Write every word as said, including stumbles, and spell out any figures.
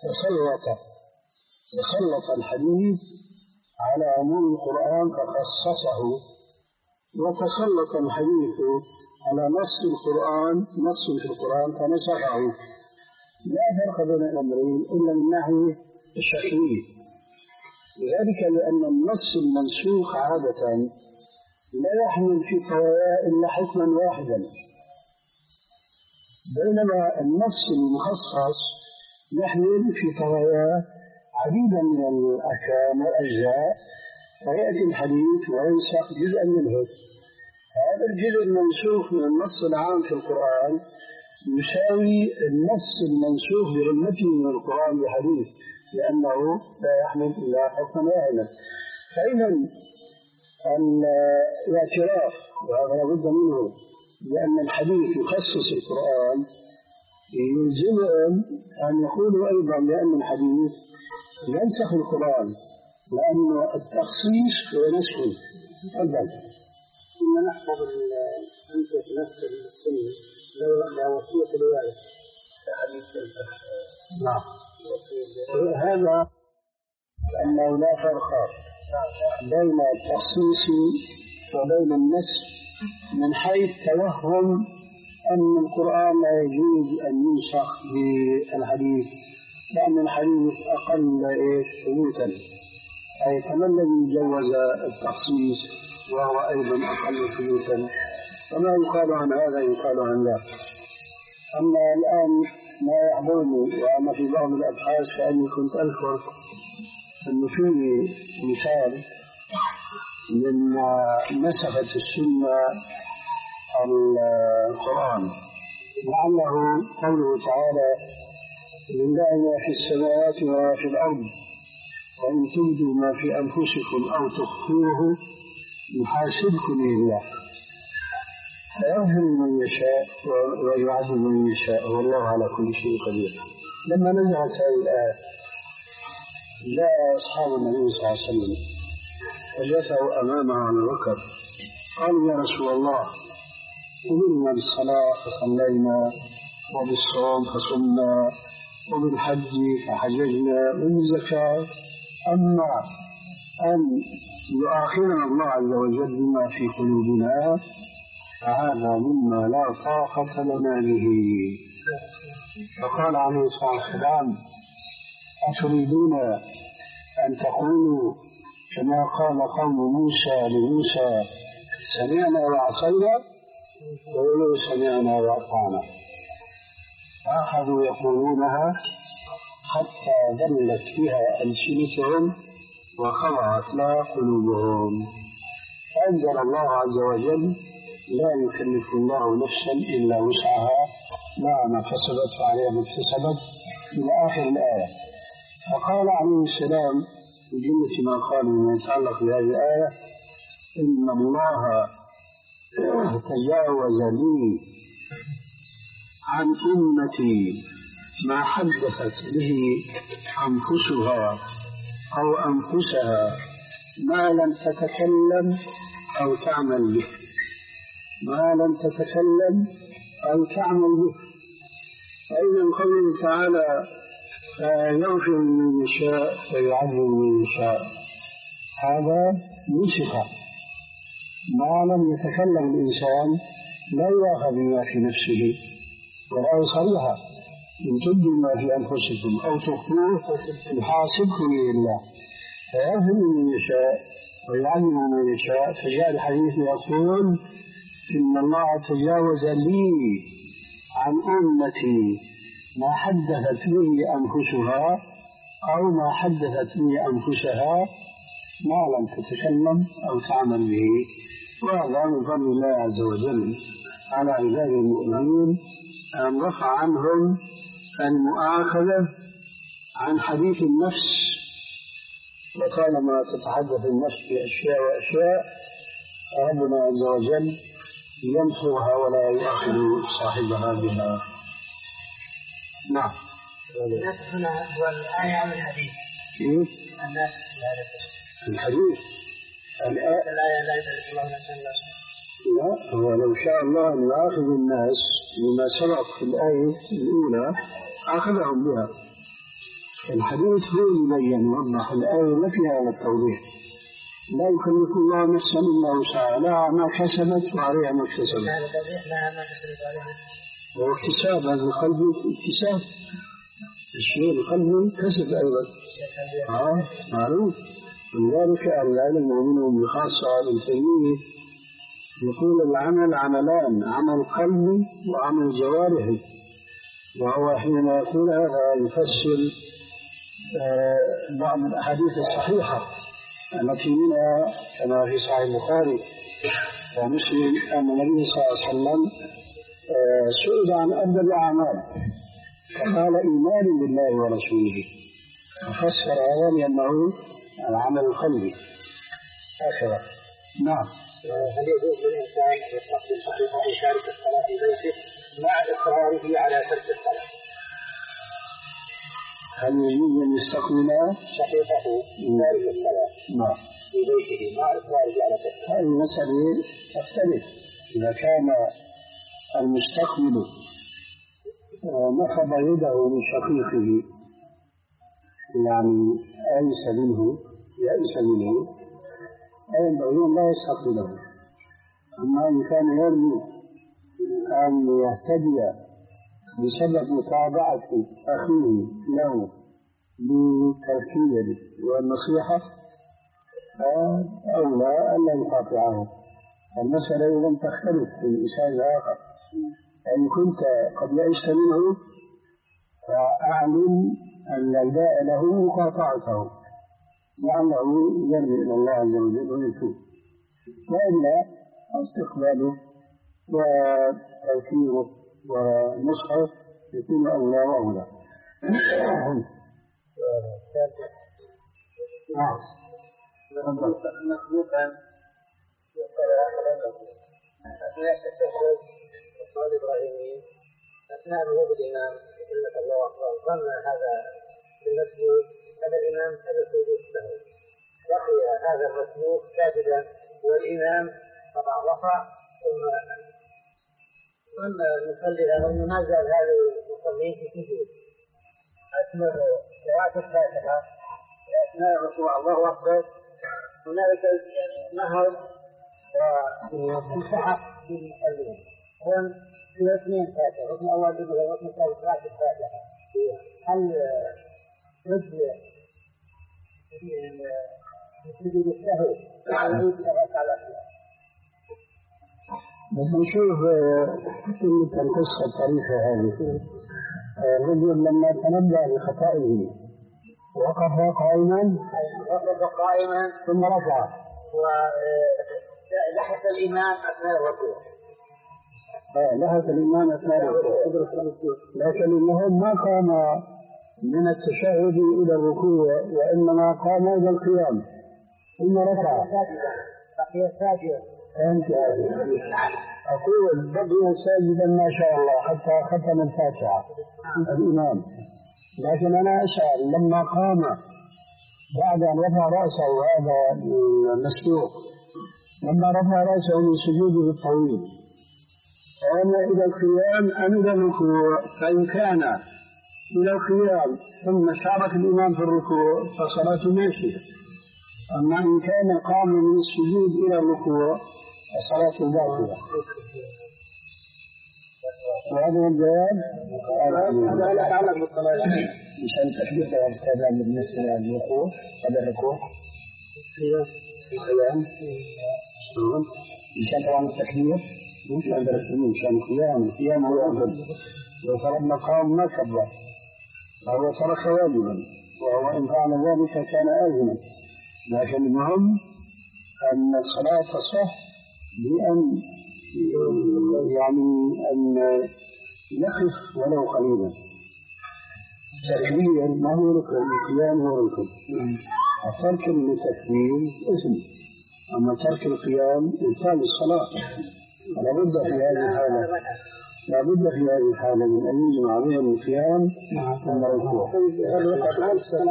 تسلط تسلط الحديث على عموم القرآن فخصصه، وتسلط الحديث على نص القرآن نص في القرآن فنسخه. لا فرق بين الأمرين إلا من ناحية الشرعية، وذلك لأن النص المنسوخ عادة لا يحمل في طواياه إلا حكما واحدا، بينما النص المخصص يحمل في طواياه عديدا من الأحكام والأجزاء، فيأتي الحديث وينسخ جزءا منه. هذا الجزء المنسوخ من النص العام في القرآن يساوي النص المنسوخ بعلمته من القرآن بحديث، لأنه لا يحمل إلا حكما واحدا. فإذا الاعتراف، وهذا لابد منه، لأن الحديث يخصص القرآن يلزمهم أن يقولوا أيضا بأن الحديث ينسخ القرآن، لأن التخصيص هو نسخ. تفضل. كنا نحفظ الأمثلة نفس السنة لا وصية الوالد كحديث الفتح. نعم. هذا أنه لا فرق بين التخصيص وبين النسخ من حيث توهم أن القرآن لا يجوز أن ينسخ بالحديث، لأن الحديث أقل ثبوتا، أي كما الذي جوز التخصيص وهو أيضا أقل ثبوتا، فما يقال عن هذا يقال عن ذاك. أما الآن ما يعبرني وأنا في بعض الأبحاث كأني كنت أذكر أنه فيه مثال من نسخة السنة القرآن، لعله قوله تعالى: لله ما في السماوات وما في الأرض وإن تبدوا ما في أنفسكم أو تخفوه يحاسبكم الله فيغفر من يشاء ويعذب من يشاء والله على كل شيء قدير. لما نزلت هذه الآية جاء أصحاب النبي صلى الله عليه وسلم وجثوا أمامه على الركب، قالوا: يا رسول الله، أمرنا بالصلاة فصلينا، وبالصوم فصمنا، وبالحج فحججنا، وبالزكاة، أما أن يؤاخذنا الله عز وجل بما في قلوبنا فهذا مما لا طاقة لنا به. فقال عليه الصلاة والسلام: أتريدون أن تقولوا كما قال قوم موسى لموسى: سمعنا وعصينا، وقولوا سمعنا وأطعنا؟ فأخذوا يقولونها حتى ذلت بها ألسنتهم وخضعت لها قلوبهم. فأنزل الله عز وجل: لا يكلف الله نفسا إلا وسعها، لا ما كسبت فعليها ما اكتسبت، إلى آخر الآية. فقال عليه السلام في جملة ما قال من يتعلق بهذه الآية: إن الله تجاوز لي عن أمتي ما حدثت به أنفسها أو أنفسها ما لم تتكلم أو تعمل به، ما لم تتكلم أو تعمل به. فإذا قوله تعالى: يغفر من يشاء ويعذب من يشاء، هذا نسخ. ما لم يتكلم الإنسان لا يؤاخذ بما في نفسه، ولا يصريها: إن تبدوا ما في أنفسكم أو تخفوه يحاسبكم به الله فيغفر من يشاء ويعذب من يشاء. فجاء الحديث يقول: إن الله تجاوز لي عن أمتي ما حدثت به أنفسها أو ما حدثت به أنفسها ما لم تتكلم أو تعمل به. وهذا من فضل الله عز وجل على عباده المؤمنين أن رفع عنهم المؤاخذة عن حديث النفس، وطالما تتحدث النفس بأشياء وأشياء ربنا عز وجل يمحوها ولا يؤاخذ صاحبها بها. نعم. الناس هنا هو الآية عن الحديث. كيف؟ الناس الحديث الآية لا يكلف الله نفسا إلا وسعها. لا، هو لو شاء الله أن يؤاخذ الناس بما سبق في الآية الأولى أخذهم بها، الحديث هو يبين يوضح الآية ما فيها هذا التوضيح. لا يكلف الله نفسا إلا وسعها، لها ما كسبت وعليها ما اكتسبت. هذا التوضيح لها ما كسبت وعليها. واكتساب هذا القلب اكتساب، الشيء القلب كسب أيضا. آه معروف. ولذلك أهل العلم ومنهم بخاصة ابن تيمية يقول العمل عملان، عمل قلبي وعمل جوارحي. وهو حين يقول هذا يفسر آه بعض الأحاديث الصحيحة التي منها كما في صحيح البخاري ومسلم أن النبي صلى الله عليه وسلم آه سئل عن أفضل الأعمال فقال إيمان بالله ورسوله، ففسر هذا لأنه العمل القلبي هكذا. نعم. هل يجوز للإنسان أن يستقبل صحيفة أو يشارك الصلاة في بيته مع إصراره على ترك الصلاة؟ هل يجوز أن يستقبل صحيفته تارك الصلاة نعم في بيته مع إصراره على ترك الصلاة؟ هذه المسألة تختلف. إذا كان المستقبل نفض يده من شقيقه يعني أيس منه يأس منه فينبغي أن لا يستقبله. أما إن كان يرجو أن يهتدي بسبب متابعة أخيه له بالتذكير والنصيحة أولى أن لا يقاطعه. المسألة لم تختلف في الإنسان الآخر، إن كنت قد يئست منه فأعلم أن الباء له مقاطعته لعله يرجع إلى الله عز وجل ويتوب، وإلا استقباله وتذكيره ونصحه يكون أولى وأولى. نعم. مسبوقا أثناء التشهد والصلاة الإبراهيمية أثناء نهوض الإمام سنة الله أكبر ظن هذا المسبوق هذا الإمام هذا سجود السهو، بقي هذا المسبوق ساجدا والإمام طبعا رفع ثم ثم نصلي له أنه ما زال هذا المصلين في سجود أكمل قراءة الفاتحة أثناء الركوع الله أكبر هنالك نهر وانسحب في المصلين هون في اثنين فاتحة ركن أول بدء وركن ثالث قراءة الفاتحة. هل رجل سجود السهو يعود إلى الركعة الأخيرة؟ نشوف كلمة القصة الطريفة هذه. الرجل لما تنبأ بخطئه وقف قائما وقف قائما ثم رفع ولحق الإمام أثناء الركوع. آه لحق الإمام أثناء الركوع، لكن إنه ما قام من التشهد إلى الركوع وإنما قام إلى القيام ثم رفع. بقي ساجدا. أنت أقول بقي ساجدا ما شاء الله حتى ختم الفاتحة الإمام، لكن أنا أسأل لما قام بعد أن رفع رأسه هذا المسلوق لما رفع رأسه من سجوده الطويل قام إلى القيام أم إلى الركوع؟ فإن كان إلى القيام ثم شارك الإمام في الركوع فصلاته ماشية، أما إن كان قام من السجود إلى الركوع فصلاته باطلة. وهذا الجواب هذا لا يتعلق بالصلاة مشان تحديث الاستاذان بالنسبة للوقوف قبل الركوع في القيام مشان طبعا التكبير مشان درسني مشان القيام القيام هو أفضل. لو فرضنا قام ما كبر فهو ترك واجبا، وهو إن فعل ذلك كان آثما، لكن المهم أن الصلاة تصح بأن يعني أن يقف ولو قليلا. تكبير ما هو ركن، القيام هو ركن، الترك للتكبير اسم، أما ترك القيام إنسان الصلاة. فلا بد في هذه الحالة لا بد في هذه الحالة من أن يجمع بين القيام مع الركوع.